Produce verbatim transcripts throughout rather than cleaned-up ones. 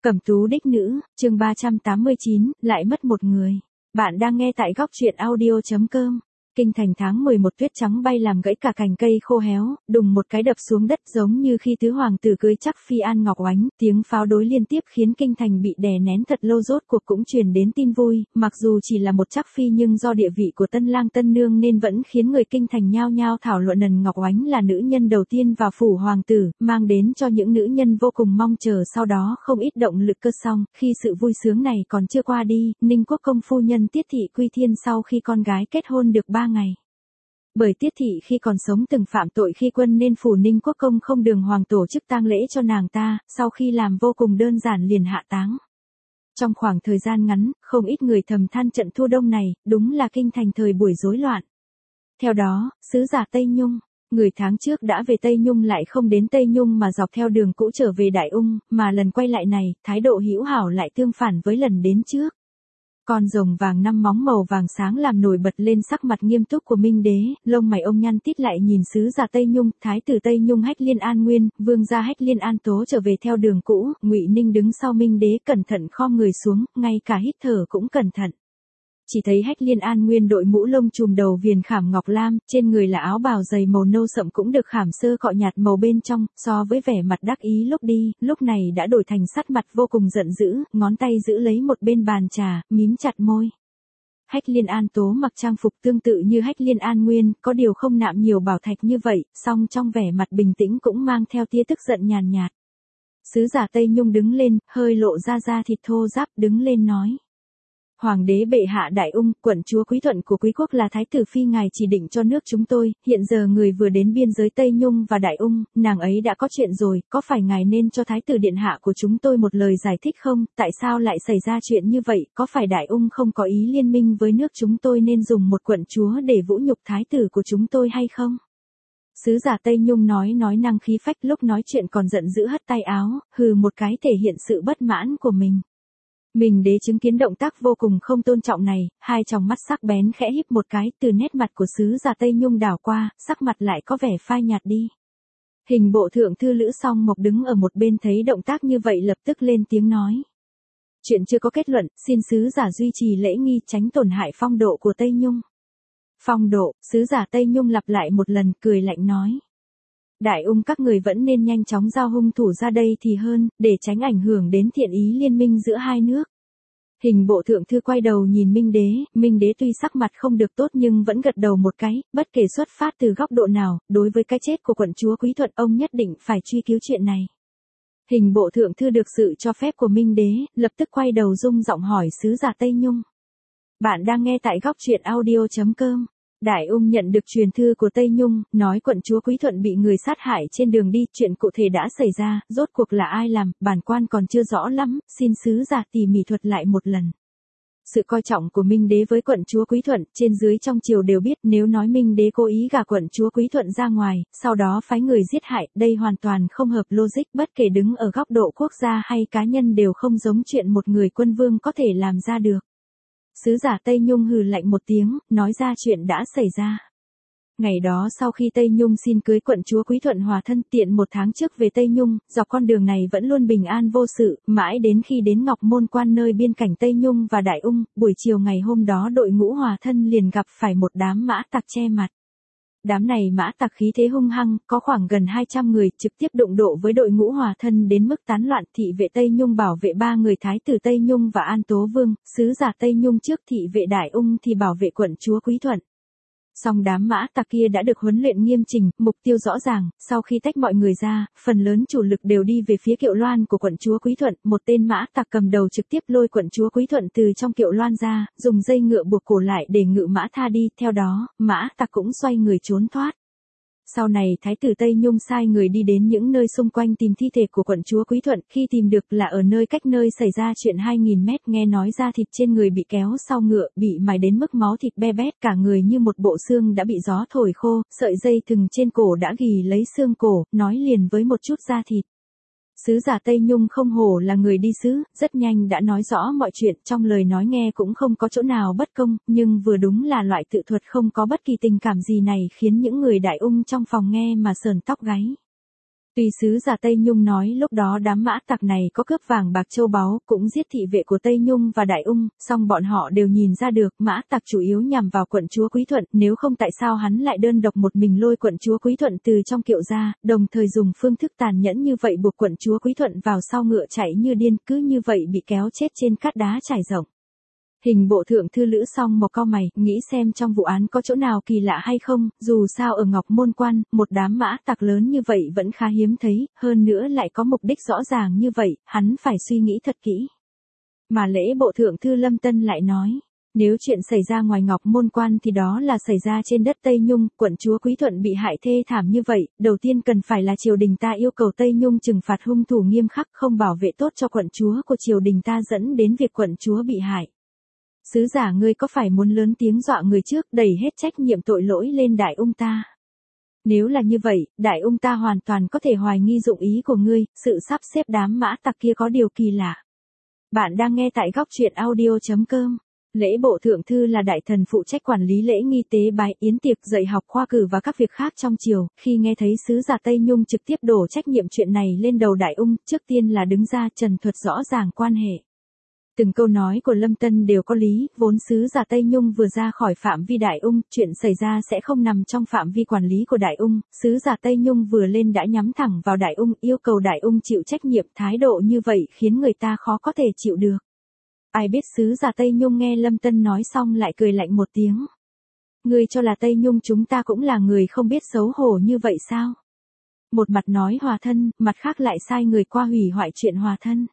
Cẩm tú đích nữ, chương ba trăm tám mươi chín, lại mất một người. Bạn đang nghe tại góc truyện audio.com. Kinh thành tháng mười một tuyết trắng bay làm gãy cả cành cây khô héo, đùng một cái đập xuống đất giống như khi tứ hoàng tử cưới chắc phi An Ngọc Oánh, tiếng pháo đối liên tiếp khiến kinh thành bị đè nén thật lâu, rốt cuộc cũng truyền đến tin vui, mặc dù chỉ là một chắc phi nhưng do địa vị của tân lang tân nương nên vẫn khiến người kinh thành nhao nhao thảo luận Ân Ngọc Oánh là nữ nhân đầu tiên vào phủ hoàng tử, mang đến cho những nữ nhân vô cùng mong chờ sau đó không ít động lực cơ. Xong, khi sự vui sướng này còn chưa qua đi, Ninh Quốc công phu nhân Tiết thị quy thiên sau khi con gái kết hôn được ba ngày. Bởi Tiết thị khi còn sống từng phạm tội khi quân nên phủ Ninh Quốc công không đường hoàng tổ chức tang lễ cho nàng ta, sau khi làm vô cùng đơn giản liền hạ táng. Trong khoảng thời gian ngắn, không ít người thầm than trận thu đông này, đúng là kinh thành thời buổi rối loạn. Theo đó, sứ giả Tây Nhung, người tháng trước đã về Tây Nhung lại không đến Tây Nhung mà dọc theo đường cũ trở về Đại Ung, mà lần quay lại này, thái độ hữu hảo lại tương phản với lần đến trước. Con rồng vàng năm móng màu vàng sáng làm nổi bật lên sắc mặt nghiêm túc của Minh đế, lông mày ông nhăn tít lại nhìn sứ giả Tây Nhung, thái tử Tây Nhung Hách Liên An Nguyên, vương gia Hách Liên An Tố trở về theo đường cũ, Ngụy Ninh đứng sau Minh đế cẩn thận khom người xuống, ngay cả hít thở cũng cẩn thận. Chỉ thấy Hách Liên An Nguyên đội mũ lông trùm đầu viền khảm ngọc lam, trên người là áo bào dày màu nâu sậm cũng được khảm sơ cọ nhạt màu bên trong, so với vẻ mặt đắc ý lúc đi, lúc này đã đổi thành sắc mặt vô cùng giận dữ, ngón tay giữ lấy một bên bàn trà, mím chặt môi. Hách Liên An Tố mặc trang phục tương tự như Hách Liên An Nguyên, có điều không nạm nhiều bảo thạch như vậy, song trong vẻ mặt bình tĩnh cũng mang theo tia tức giận nhàn nhạt. Sứ giả Tây Nhung đứng lên, hơi lộ ra da thịt thô ráp, đứng lên nói. Hoàng đế bệ hạ Đại Ung, quận chúa Quý Thuận của Quý quốc là thái tử phi ngài chỉ định cho nước chúng tôi, hiện giờ người vừa đến biên giới Tây Nhung và Đại Ung, nàng ấy đã có chuyện rồi, có phải ngài nên cho thái tử điện hạ của chúng tôi một lời giải thích không, tại sao lại xảy ra chuyện như vậy, có phải Đại Ung không có ý liên minh với nước chúng tôi nên dùng một quận chúa để vũ nhục thái tử của chúng tôi hay không? Sứ giả Tây Nhung nói nói năng khí phách, lúc nói chuyện còn giận dữ hất tay áo, hừ một cái thể hiện sự bất mãn của mình. Minh đế chứng kiến động tác vô cùng không tôn trọng này, hai tròng mắt sắc bén khẽ híp một cái, từ nét mặt của sứ giả Tây Nhung đảo qua, sắc mặt lại có vẻ phai nhạt đi. Hình bộ thượng thư Lữ Song Mộc đứng ở một bên thấy động tác như vậy lập tức lên tiếng nói. Chuyện chưa có kết luận, xin sứ giả duy trì lễ nghi tránh tổn hại phong độ của Tây Nhung. Phong độ, sứ giả Tây Nhung lặp lại một lần, cười lạnh nói. Đại Ung các người vẫn nên nhanh chóng giao hung thủ ra đây thì hơn, để tránh ảnh hưởng đến thiện ý liên minh giữa hai nước. Hình bộ thượng thư quay đầu nhìn Minh đế, Minh đế tuy sắc mặt không được tốt nhưng vẫn gật đầu một cái, bất kể xuất phát từ góc độ nào, đối với cái chết của quận chúa Quý Thuận ông nhất định phải truy cứu chuyện này. Hình bộ thượng thư được sự cho phép của Minh đế, lập tức quay đầu rung giọng hỏi sứ giả Tây Nhung. Bạn đang nghe tại góc truyện audio.com. Đại Ung nhận được truyền thư của Tây Nhung, nói quận chúa Quý Thuận bị người sát hại trên đường đi, chuyện cụ thể đã xảy ra, rốt cuộc là ai làm, bản quan còn chưa rõ lắm, xin sứ giả tỉ mỉ thuật lại một lần. Sự coi trọng của Minh đế với quận chúa Quý Thuận, trên dưới trong triều đều biết, nếu nói Minh đế cố ý gả quận chúa Quý Thuận ra ngoài, sau đó phái người giết hại, đây hoàn toàn không hợp logic, bất kể đứng ở góc độ quốc gia hay cá nhân đều không giống chuyện một người quân vương có thể làm ra được. Sứ giả Tây Nhung hừ lạnh một tiếng, nói ra chuyện đã xảy ra. Ngày đó sau khi Tây Nhung xin cưới quận chúa Quý Thuận hòa thân, tiện một tháng trước về Tây Nhung, dọc con đường này vẫn luôn bình an vô sự, mãi đến khi đến Ngọc Môn Quan nơi biên cảnh Tây Nhung và Đại Ung, buổi chiều ngày hôm đó đội ngũ hòa thân liền gặp phải một đám mã tặc che mặt. Đám này mã tặc khí thế hung hăng, có khoảng gần hai trăm người, trực tiếp đụng độ với đội ngũ hòa thân đến mức tán loạn. Thị vệ Tây Nhung bảo vệ ba người thái tử Tây Nhung và An Tố Vương, sứ giả Tây Nhung trước thị vệ Đại Ung thì bảo vệ quận chúa Quý Thuận. Song đám mã tặc kia đã được huấn luyện nghiêm chỉnh, mục tiêu rõ ràng, sau khi tách mọi người ra, phần lớn chủ lực đều đi về phía kiệu loan của quận chúa Quý Thuận, một tên mã tặc cầm đầu trực tiếp lôi quận chúa Quý Thuận từ trong kiệu loan ra, dùng dây ngựa buộc cổ lại để ngự mã tha đi, theo đó, mã tặc cũng xoay người trốn thoát. Sau này thái tử Tây Nhung sai người đi đến những nơi xung quanh tìm thi thể của quận chúa Quý Thuận, khi tìm được là ở nơi cách nơi xảy ra chuyện hai nghìn mét, nghe nói da thịt trên người bị kéo sau ngựa, bị mài đến mức máu thịt be bét, cả người như một bộ xương đã bị gió thổi khô, sợi dây thừng trên cổ đã ghì lấy xương cổ, nói liền với một chút da thịt. Sứ giả Tây Nhung không hổ là người đi sứ, rất nhanh đã nói rõ mọi chuyện, trong lời nói nghe cũng không có chỗ nào bất công, nhưng vừa đúng là loại tự thuật không có bất kỳ tình cảm gì này khiến những người Đại Ung trong phòng nghe mà sờn tóc gáy. Tuy sứ giả Tây Nhung nói lúc đó đám mã tặc này có cướp vàng bạc châu báu, cũng giết thị vệ của Tây Nhung và Đại Ung, song bọn họ đều nhìn ra được mã tặc chủ yếu nhằm vào quận chúa Quý Thuận, nếu không tại sao hắn lại đơn độc một mình lôi quận chúa Quý Thuận từ trong kiệu ra, đồng thời dùng phương thức tàn nhẫn như vậy buộc quận chúa Quý Thuận vào sau ngựa chạy như điên, cứ như vậy bị kéo chết trên cát đá trải rộng. Hình bộ thượng thư Lữ Song Mộc cau mày, nghĩ xem trong vụ án có chỗ nào kỳ lạ hay không, dù sao ở Ngọc Môn Quan, một đám mã tặc lớn như vậy vẫn khá hiếm thấy, hơn nữa lại có mục đích rõ ràng như vậy, hắn phải suy nghĩ thật kỹ. Mà lễ bộ thượng thư Lâm Tân lại nói, nếu chuyện xảy ra ngoài Ngọc Môn Quan thì đó là xảy ra trên đất Tây Nhung, quận chúa Quý Thuận bị hại thê thảm như vậy, đầu tiên cần phải là triều đình ta yêu cầu Tây Nhung trừng phạt hung thủ nghiêm khắc, không bảo vệ tốt cho quận chúa của triều đình ta dẫn đến việc quận chúa bị hại. Sứ giả ngươi có phải muốn lớn tiếng dọa người trước, đẩy hết trách nhiệm tội lỗi lên Đại Ung ta? Nếu là như vậy, Đại Ung ta hoàn toàn có thể hoài nghi dụng ý của ngươi, sự sắp xếp đám mã tặc kia có điều kỳ lạ. Bạn đang nghe tại góc truyện audio chấm com. Lễ bộ thượng thư là đại thần phụ trách quản lý lễ nghi tế bái, yến tiệc, dạy học, khoa cử và các việc khác trong triều, khi nghe thấy sứ giả Tây Nhung trực tiếp đổ trách nhiệm chuyện này lên đầu Đại Ung, trước tiên là đứng ra trần thuật rõ ràng quan hệ. Từng câu nói của Lâm Tân đều có lý, vốn sứ giả Tây Nhung vừa ra khỏi phạm vi Đại Ung, chuyện xảy ra sẽ không nằm trong phạm vi quản lý của Đại Ung, sứ giả Tây Nhung vừa lên đã nhắm thẳng vào Đại Ung, yêu cầu Đại Ung chịu trách nhiệm, thái độ như vậy khiến người ta khó có thể chịu được. Ai biết sứ giả Tây Nhung nghe Lâm Tân nói xong lại cười lạnh một tiếng. Ngươi cho là Tây Nhung chúng ta cũng là người không biết xấu hổ như vậy sao? Một mặt nói hòa thân, mặt khác lại sai người qua hủy hoại chuyện hòa thân.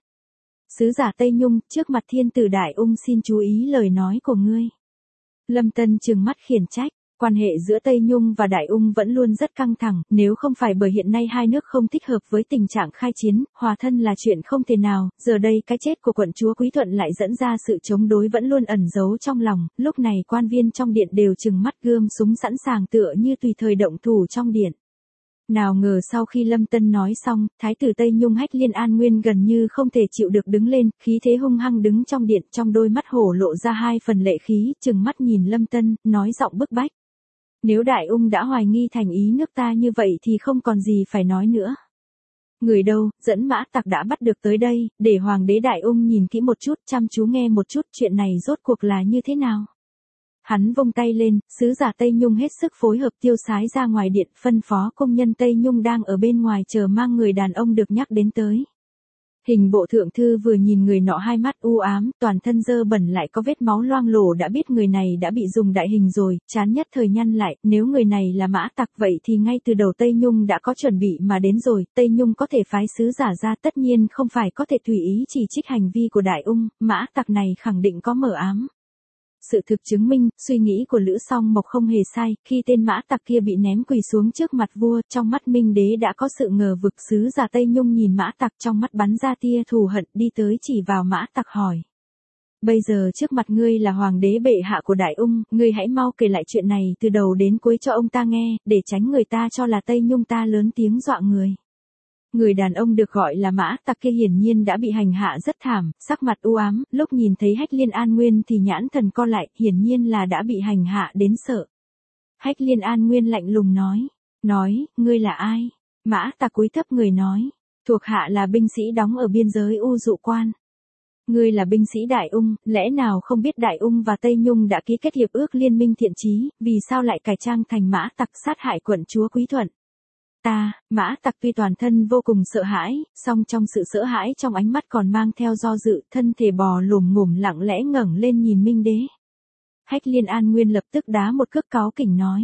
Sứ giả Tây Nhung, trước mặt thiên tử Đại Ung xin chú ý lời nói của ngươi. Lâm Tân trừng mắt khiển trách, quan hệ giữa Tây Nhung và Đại Ung vẫn luôn rất căng thẳng, nếu không phải bởi hiện nay hai nước không thích hợp với tình trạng khai chiến, hòa thân là chuyện không thể nào, giờ đây cái chết của quận chúa Quý Thuận lại dẫn ra sự chống đối vẫn luôn ẩn giấu trong lòng, lúc này quan viên trong điện đều trừng mắt gươm súng sẵn sàng tựa như tùy thời động thủ trong điện. Nào ngờ sau khi Lâm Tân nói xong, thái tử Tây Nhung Hách Liên An Nguyên gần như không thể chịu được đứng lên, khí thế hung hăng đứng trong điện, trong đôi mắt hổ lộ ra hai phần lệ khí, trừng mắt nhìn Lâm Tân, nói giọng bức bách. Nếu Đại Ung đã hoài nghi thành ý nước ta như vậy thì không còn gì phải nói nữa. Người đâu, dẫn mã tặc đã bắt được tới đây, để Hoàng đế Đại Ung nhìn kỹ một chút, chăm chú nghe một chút chuyện này rốt cuộc là như thế nào. Hắn vung tay lên, sứ giả Tây Nhung hết sức phối hợp tiêu sái ra ngoài điện, phân phó công nhân Tây Nhung đang ở bên ngoài chờ mang người đàn ông được nhắc đến tới. Hình bộ thượng thư vừa nhìn người nọ hai mắt u ám, toàn thân dơ bẩn lại có vết máu loang lổ đã biết người này đã bị dùng đại hình rồi, chán nhất thời nhăn lại, nếu người này là mã tặc vậy thì ngay từ đầu Tây Nhung đã có chuẩn bị mà đến rồi, Tây Nhung có thể phái sứ giả ra tất nhiên không phải có thể tùy ý chỉ trích hành vi của Đại Ung, mã tặc này khẳng định có mờ ám. Sự thực chứng minh, suy nghĩ của Lữ Song Mộc không hề sai, khi tên mã tặc kia bị ném quỳ xuống trước mặt vua, trong mắt Minh đế đã có sự ngờ vực. Sứ giả Tây Nhung nhìn mã tặc trong mắt bắn ra tia thù hận, đi tới chỉ vào mã tặc hỏi. Bây giờ trước mặt ngươi là hoàng đế bệ hạ của Đại Ung, ngươi hãy mau kể lại chuyện này từ đầu đến cuối cho ông ta nghe, để tránh người ta cho là Tây Nhung ta lớn tiếng dọa người. Người đàn ông được gọi là mã tặc kia hiển nhiên đã bị hành hạ rất thảm, sắc mặt u ám, lúc nhìn thấy Hách Liên An Nguyên thì nhãn thần co lại, hiển nhiên là đã bị hành hạ đến sợ. Hách Liên An Nguyên lạnh lùng nói, nói, ngươi là ai? Mã tặc cúi thấp người nói, thuộc hạ là binh sĩ đóng ở biên giới U Dụ Quan. Ngươi là binh sĩ Đại Ung, lẽ nào không biết Đại Ung và Tây Nhung đã ký kết hiệp ước liên minh thiện chí, vì sao lại cải trang thành mã tặc sát hại quận chúa Quý Thuận? Ta, mã tặc tuy toàn thân vô cùng sợ hãi, song trong sự sợ hãi trong ánh mắt còn mang theo do dự, thân thể bò lồm ngồm lặng lẽ ngẩng lên nhìn Minh đế. Hách Liên An Nguyên lập tức đá một cước cáu kỉnh nói.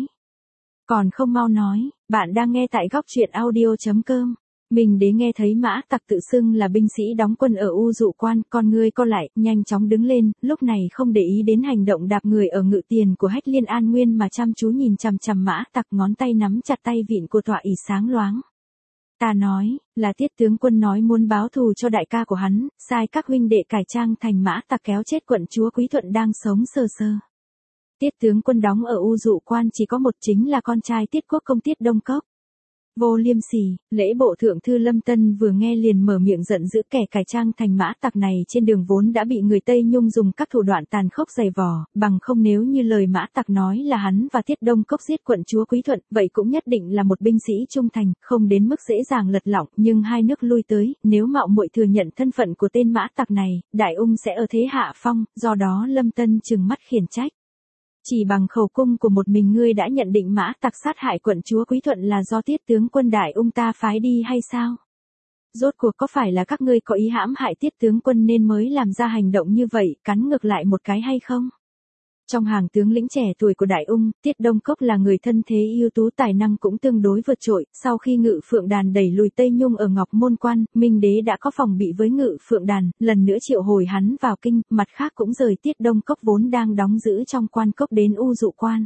Còn không mau nói, bạn đang nghe tại góc truyện audio chấm com. Minh đế nghe thấy mã tặc tự xưng là binh sĩ đóng quân ở U Dụ Quan, con ngươi co lại, nhanh chóng đứng lên, lúc này không để ý đến hành động đạp người ở ngự tiền của Hách Liên An Nguyên mà chăm chú nhìn chằm chằm mã tặc, ngón tay nắm chặt tay vịn của tọa ỷ sáng loáng. Ta nói, là Tiết tướng quân nói muốn báo thù cho đại ca của hắn, sai các huynh đệ cải trang thành mã tặc kéo chết quận chúa Quý Thuận đang sống sơ sơ. Tiết tướng quân đóng ở U Dụ Quan chỉ có một, chính là con trai Tiết Quốc công Tiết Đông Cốc. Vô liêm sỉ, lễ bộ thượng thư Lâm Tân vừa nghe liền mở miệng giận dữ, kẻ cải trang thành mã tặc này trên đường vốn đã bị người Tây Nhung dùng các thủ đoạn tàn khốc giày vò, bằng không nếu như lời mã tặc nói là hắn và Tiết Đông Cốc giết quận chúa Quý Thuận, vậy cũng nhất định là một binh sĩ trung thành, không đến mức dễ dàng lật lọng, nhưng hai nước lui tới, nếu mạo muội thừa nhận thân phận của tên mã tặc này, Đại Ung sẽ ở thế hạ phong, do đó Lâm Tân trừng mắt khiển trách. Chỉ bằng khẩu cung của một mình ngươi đã nhận định mã tặc sát hại quận chúa Quý Thuận là do Tiết tướng quân Đại Ung ta phái đi hay sao? Rốt cuộc có phải là các ngươi có ý hãm hại Tiết tướng quân nên mới làm ra hành động như vậy, cắn ngược lại một cái hay không? Trong hàng tướng lĩnh trẻ tuổi của Đại Ung, Tiết Đông Cốc là người thân thế ưu tú, tài năng cũng tương đối vượt trội, sau khi Ngự Phượng Đàn đẩy lùi Tây Nhung ở Ngọc Môn Quan, Minh Đế đã có phòng bị với Ngự Phượng Đàn, lần nữa triệu hồi hắn vào kinh, mặt khác cũng rời Tiết Đông Cốc vốn đang đóng giữ trong quan cốc đến U Dụ Quan.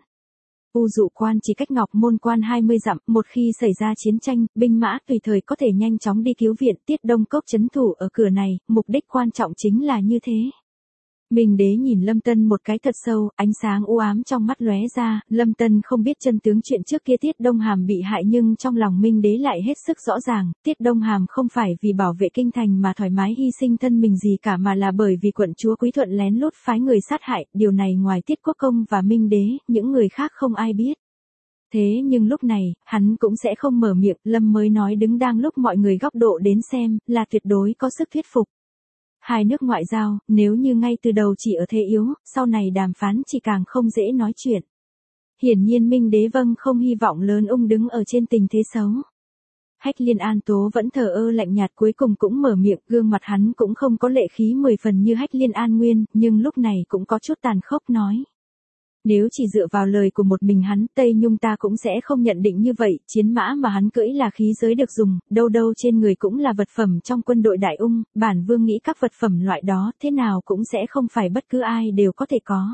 U Dụ Quan chỉ cách Ngọc Môn Quan hai mươi dặm, một khi xảy ra chiến tranh, binh mã tùy thời có thể nhanh chóng đi cứu viện. Tiết Đông Cốc trấn thủ ở cửa này, mục đích quan trọng chính là như thế. Minh Đế nhìn Lâm Tân một cái thật sâu, ánh sáng u ám trong mắt lóe ra, Lâm Tân không biết chân tướng chuyện trước kia Tiết Đông Hàm bị hại nhưng trong lòng Minh Đế lại hết sức rõ ràng, Tiết Đông Hàm không phải vì bảo vệ kinh thành mà thoải mái hy sinh thân mình gì cả mà là bởi vì quận chúa Quý Thuận lén lút phái người sát hại, điều này ngoài Tiết Quốc Công và Minh Đế, những người khác không ai biết. Thế nhưng lúc này, hắn cũng sẽ không mở miệng, Lâm mới nói đứng đang lúc mọi người góc độ đến xem, là tuyệt đối có sức thuyết phục. Hai nước ngoại giao, nếu như ngay từ đầu chỉ ở thế yếu, sau này đàm phán chỉ càng không dễ nói chuyện. Hiển nhiên Minh Đế vâng không hy vọng lớn Ung đứng ở trên tình thế xấu. Hách Liên An Tố vẫn thờ ơ lạnh nhạt cuối cùng cũng mở miệng, gương mặt hắn cũng không có lệ khí mười phần như Hách Liên An Nguyên, nhưng lúc này cũng có chút tàn khốc nói. Nếu chỉ dựa vào lời của một mình hắn, Tây Nhung ta cũng sẽ không nhận định như vậy, chiến mã mà hắn cưỡi là khí giới được dùng, đâu đâu trên người cũng là vật phẩm trong quân đội Đại Ung, bản vương nghĩ các vật phẩm loại đó thế nào cũng sẽ không phải bất cứ ai đều có thể có.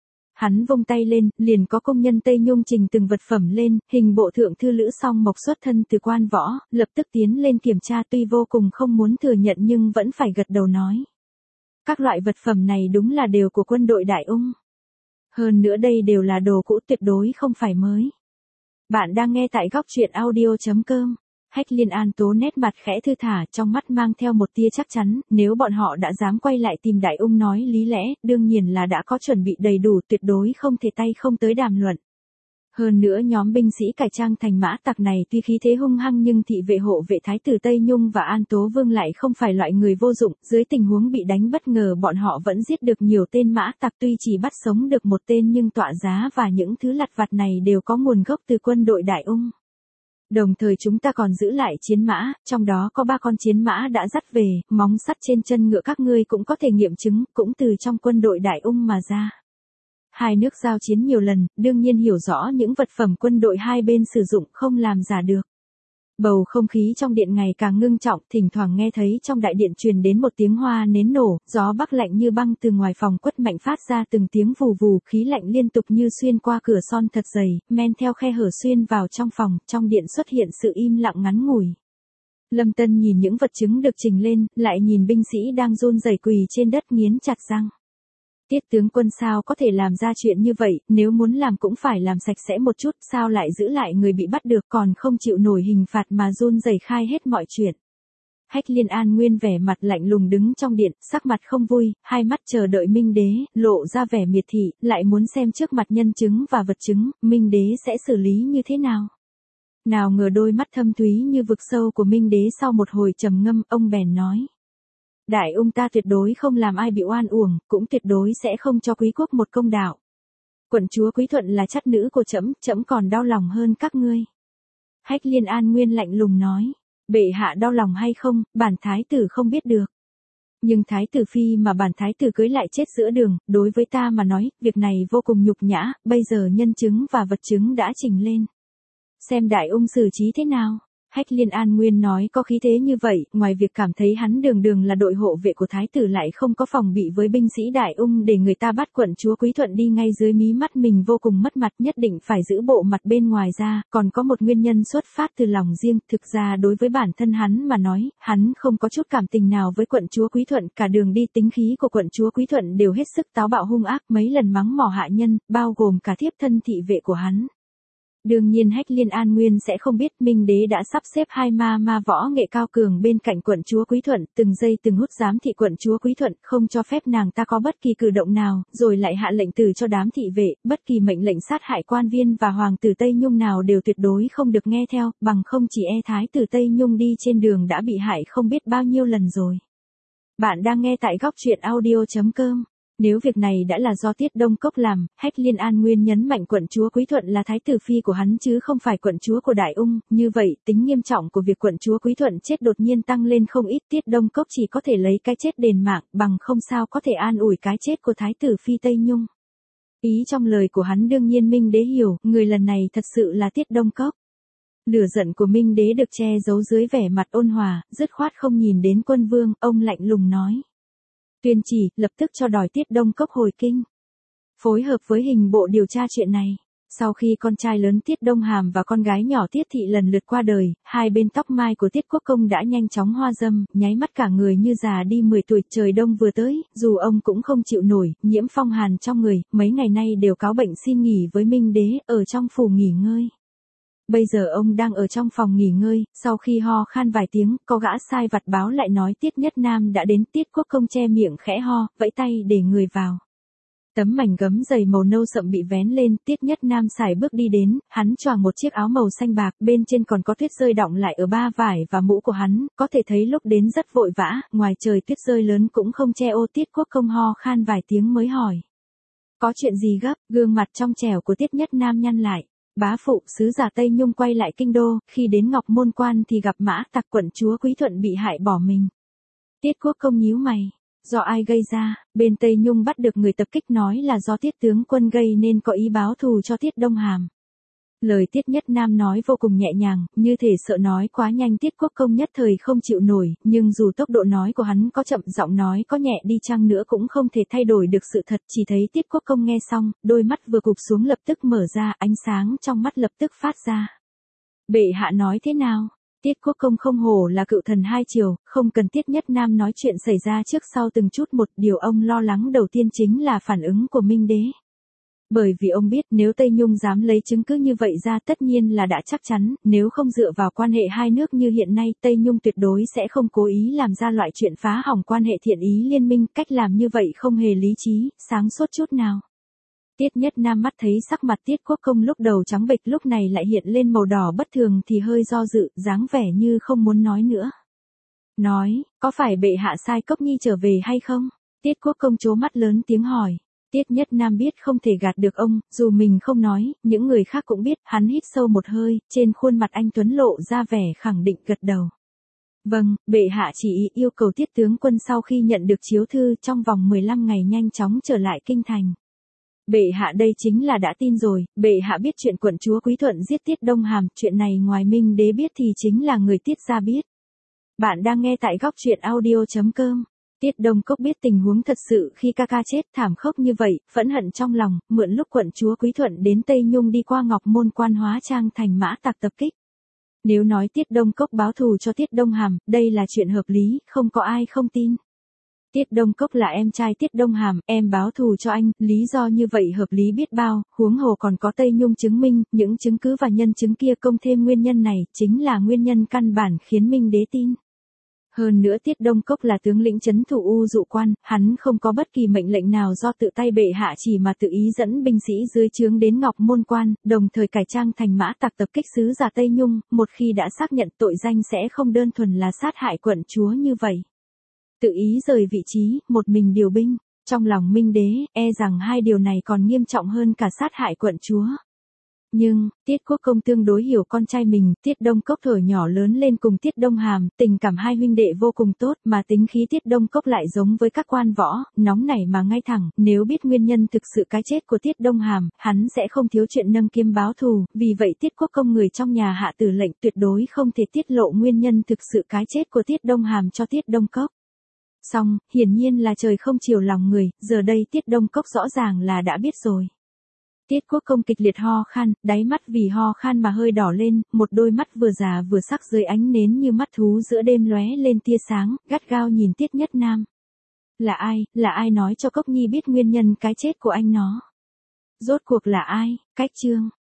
Hắn vung tay lên, liền có công nhân Tây Nhung trình từng vật phẩm lên, hình bộ thượng thư Lữ Song Mộc xuất thân từ quan võ, lập tức tiến lên kiểm tra tuy vô cùng không muốn thừa nhận nhưng vẫn phải gật đầu nói. Các loại vật phẩm này đúng là đều của quân đội Đại Ung. Hơn nữa đây đều là đồ cũ tuyệt đối không phải mới. Bạn đang nghe tại góc truyện audio chấm com. Hách Liên An Tố nét mặt khẽ thư thả, trong mắt mang theo một tia chắc chắn, nếu bọn họ đã dám quay lại tìm Đại Ung nói lý lẽ, đương nhiên là đã có chuẩn bị đầy đủ, tuyệt đối không thể tay không tới đàm luận. Hơn nữa nhóm binh sĩ cải trang thành mã tặc này tuy khí thế hung hăng nhưng thị vệ hộ vệ thái tử Tây Nhung và An Tố Vương lại không phải loại người vô dụng, dưới tình huống bị đánh bất ngờ bọn họ vẫn giết được nhiều tên mã tặc, tuy chỉ bắt sống được một tên nhưng tọa giá và những thứ lặt vặt này đều có nguồn gốc từ quân đội Đại Ung. Đồng thời chúng ta còn giữ lại chiến mã, trong đó có ba con chiến mã đã dắt về, móng sắt trên chân ngựa các ngươi cũng có thể nghiệm chứng, cũng từ trong quân đội Đại Ung mà ra. Hai nước giao chiến nhiều lần, đương nhiên hiểu rõ những vật phẩm quân đội hai bên sử dụng không làm giả được. Bầu không khí trong điện ngày càng ngưng trọng, thỉnh thoảng nghe thấy trong đại điện truyền đến một tiếng hoa nến nổ, gió bắc lạnh như băng từ ngoài phòng quất mạnh phát ra từng tiếng vù vù, khí lạnh liên tục như xuyên qua cửa son thật dày, men theo khe hở xuyên vào trong phòng, trong điện xuất hiện sự im lặng ngắn ngủi. Lâm Tân nhìn những vật chứng được trình lên, lại nhìn binh sĩ đang run rẩy quỳ trên đất nghiến chặt răng. Tiết tướng quân sao có thể làm ra chuyện như vậy, nếu muốn làm cũng phải làm sạch sẽ một chút, sao lại giữ lại người bị bắt được còn không chịu nổi hình phạt mà run rẩy khai hết mọi chuyện. Hách Liên An Nguyên vẻ mặt lạnh lùng đứng trong điện, sắc mặt không vui, hai mắt chờ đợi Minh Đế, lộ ra vẻ miệt thị, lại muốn xem trước mặt nhân chứng và vật chứng, Minh Đế sẽ xử lý như thế nào. Nào ngờ đôi mắt thâm thúy như vực sâu của Minh Đế sau một hồi trầm ngâm, ông bèn nói. Đại Ung ta tuyệt đối không làm ai bị oan uổng, cũng tuyệt đối sẽ không cho quý quốc một công đạo. Quận chúa Quý Thuận là chắt nữ của trẫm, trẫm còn đau lòng hơn các ngươi. Hách Liên An Nguyên lạnh lùng nói, bệ hạ đau lòng hay không, bản thái tử không biết được. Nhưng thái tử phi mà bản thái tử cưới lại chết giữa đường, đối với ta mà nói, việc này vô cùng nhục nhã, bây giờ nhân chứng và vật chứng đã trình lên. Xem Đại Ung xử trí thế nào. Hách Liên An Nguyên nói có khí thế như vậy, ngoài việc cảm thấy hắn đường đường là đội hộ vệ của thái tử lại không có phòng bị với binh sĩ Đại Ung để người ta bắt quận chúa Quý Thuận đi ngay dưới mí mắt mình vô cùng mất mặt, nhất định phải giữ bộ mặt bên ngoài ra, còn có một nguyên nhân xuất phát từ lòng riêng, thực ra đối với bản thân hắn mà nói, hắn không có chút cảm tình nào với quận chúa Quý Thuận, cả đường đi tính khí của quận chúa Quý Thuận đều hết sức táo bạo hung ác, mấy lần mắng mỏ hạ nhân, bao gồm cả thiếp thân thị vệ của hắn. Đương nhiên Hách Liên An Nguyên sẽ không biết Minh Đế đã sắp xếp hai ma ma võ nghệ cao cường bên cạnh quận chúa Quý Thuận, từng giây từng hút giám thị quận chúa Quý Thuận, không cho phép nàng ta có bất kỳ cử động nào, rồi lại hạ lệnh từ cho đám thị vệ, bất kỳ mệnh lệnh sát hại quan viên và hoàng tử Tây Nhung nào đều tuyệt đối không được nghe theo, bằng không chỉ e thái tử Tây Nhung đi trên đường đã bị hại không biết bao nhiêu lần rồi. Bạn đang nghe tại góc truyện audio chấm com. Nếu việc này đã là do Tiết Đông Cốc làm, Hách Liên An Nguyên nhấn mạnh quận chúa Quý Thuận là thái tử phi của hắn chứ không phải quận chúa của Đại Ung, như vậy tính nghiêm trọng của việc quận chúa Quý Thuận chết đột nhiên tăng lên không ít. Tiết Đông Cốc chỉ có thể lấy cái chết đền mạng, bằng không sao có thể an ủi cái chết của thái tử phi Tây Nhung. Ý trong lời của hắn đương nhiên Minh Đế hiểu, người lần này thật sự là Tiết Đông Cốc. Lửa giận của Minh Đế được che giấu dưới vẻ mặt ôn hòa, dứt khoát không nhìn đến quân vương, ông lạnh lùng nói. Tuyên chỉ, lập tức cho đòi Tiết Đông Cốc hồi kinh. Phối hợp với hình bộ điều tra chuyện này. Sau khi con trai lớn Tiết Đông Hàm và con gái nhỏ Tiết Thị lần lượt qua đời, hai bên tóc mai của Tiết Quốc Công đã nhanh chóng hoa râm, nháy mắt cả người như già đi mười tuổi. Trời đông vừa tới, dù ông cũng không chịu nổi, nhiễm phong hàn trong người, mấy ngày nay đều cáo bệnh xin nghỉ với Minh Đế, ở trong phủ nghỉ ngơi. Bây giờ ông đang ở trong phòng nghỉ ngơi, sau khi ho khan vài tiếng, có gã sai vặt báo lại nói Tiết Nhất Nam đã đến. Tiết Quốc Công che miệng khẽ ho, vẫy tay để người vào. Tấm mảnh gấm dày màu nâu sậm bị vén lên, Tiết Nhất Nam sải bước đi đến, hắn choàng một chiếc áo màu xanh bạc, bên trên còn có tuyết rơi đọng lại ở ba vải và mũ của hắn, có thể thấy lúc đến rất vội vã, ngoài trời tuyết rơi lớn cũng không che ô. Tiết Quốc Công ho khan vài tiếng mới hỏi. Có chuyện gì gấp? Gương mặt trong trẻo của Tiết Nhất Nam nhăn lại. Bá phụ, sứ giả Tây Nhung quay lại kinh đô, khi đến Ngọc Môn Quan thì gặp Mã Tặc quận chúa Quý Thuận bị hại bỏ mình. Tiết Quốc Công nhíu mày, do ai gây ra? Bên Tây Nhung bắt được người tập kích nói là do Tiết tướng quân gây nên có ý báo thù cho Tiết Đông Hàm. Lời Tiết Nhất Nam nói vô cùng nhẹ nhàng, như thể sợ nói quá nhanh. Tiết Quốc Công nhất thời không chịu nổi, nhưng dù tốc độ nói của hắn có chậm, giọng nói có nhẹ đi chăng nữa cũng không thể thay đổi được sự thật. Chỉ thấy Tiết Quốc Công nghe xong, đôi mắt vừa cụp xuống lập tức mở ra, ánh sáng trong mắt lập tức phát ra. Bệ hạ nói thế nào? Tiết Quốc Công không hổ là cựu thần hai triều, không cần Tiết Nhất Nam nói chuyện xảy ra trước sau từng chút một. Điều ông lo lắng đầu tiên chính là phản ứng của Minh Đế. Bởi vì ông biết nếu Tây Nhung dám lấy chứng cứ như vậy ra tất nhiên là đã chắc chắn, nếu không dựa vào quan hệ hai nước như hiện nay Tây Nhung tuyệt đối sẽ không cố ý làm ra loại chuyện phá hỏng quan hệ thiện ý liên minh. Cách làm như vậy không hề lý trí, sáng suốt chút nào. Tiết Nhất Nam mắt thấy sắc mặt Tiết Quốc Công lúc đầu trắng bệch lúc này lại hiện lên màu đỏ bất thường thì hơi do dự, dáng vẻ như không muốn nói nữa. Nói, có phải bệ hạ sai Cốc Nhi trở về hay không? Tiết Quốc Công trố mắt lớn tiếng hỏi. Tiết Nhất Nam biết không thể gạt được ông, dù mình không nói, những người khác cũng biết. Hắn hít sâu một hơi, trên khuôn mặt anh tuấn lộ ra vẻ khẳng định gật đầu. Vâng, bệ hạ chỉ yêu cầu Tiết tướng quân sau khi nhận được chiếu thư trong vòng mười lăm ngày nhanh chóng trở lại kinh thành. Bệ hạ đây chính là đã tin rồi. Bệ hạ biết chuyện quận chúa Quý Thuận giết Tiết Đông Hàm, chuyện này ngoài Minh Đế biết thì chính là người Tiết gia biết. Bạn đang nghe tại góc truyện audio chấm com. Tiết Đông Cốc biết tình huống thật sự khi ca ca chết thảm khốc như vậy, phẫn hận trong lòng, mượn lúc quận chúa Quý Thuận đến Tây Nhung đi qua Ngọc Môn Quan hóa trang thành Mã Tặc tập kích. Nếu nói Tiết Đông Cốc báo thù cho Tiết Đông Hàm, đây là chuyện hợp lý, không có ai không tin. Tiết Đông Cốc là em trai Tiết Đông Hàm, em báo thù cho anh, lý do như vậy hợp lý biết bao, huống hồ còn có Tây Nhung chứng minh, những chứng cứ và nhân chứng kia công thêm nguyên nhân này, chính là nguyên nhân căn bản khiến Minh Đế tin. Hơn nữa Tiết Đông Cốc là tướng lĩnh trấn thủ U Dụ Quan, hắn không có bất kỳ mệnh lệnh nào do tự tay bệ hạ chỉ mà tự ý dẫn binh sĩ dưới trướng đến Ngọc Môn Quan, đồng thời cải trang thành Mã Tặc tập kích sứ giả Tây Nhung, một khi đã xác nhận tội danh sẽ không đơn thuần là sát hại quận chúa như vậy. Tự ý rời vị trí, một mình điều binh, trong lòng Minh Đế, e rằng hai điều này còn nghiêm trọng hơn cả sát hại quận chúa. Nhưng, Tiết Quốc Công tương đối hiểu con trai mình, Tiết Đông Cốc thuở nhỏ lớn lên cùng Tiết Đông Hàm, tình cảm hai huynh đệ vô cùng tốt, mà tính khí Tiết Đông Cốc lại giống với các quan võ, nóng nảy mà ngay thẳng, nếu biết nguyên nhân thực sự cái chết của Tiết Đông Hàm, hắn sẽ không thiếu chuyện nâng kiếm báo thù, vì vậy Tiết Quốc Công người trong nhà hạ tử lệnh tuyệt đối không thể tiết lộ nguyên nhân thực sự cái chết của Tiết Đông Hàm cho Tiết Đông Cốc. Xong, hiển nhiên là trời không chiều lòng người, giờ đây Tiết Đông Cốc rõ ràng là đã biết rồi. Tiết Quốc Công kịch liệt ho khan, đáy mắt vì ho khan mà hơi đỏ lên, một đôi mắt vừa già vừa sắc dưới ánh nến như mắt thú giữa đêm lóe lên tia sáng, gắt gao nhìn Tiết Nhất Nam. Là ai, là ai nói cho Cốc Nhi biết nguyên nhân cái chết của anh nó? Rốt cuộc là ai? Cách chương.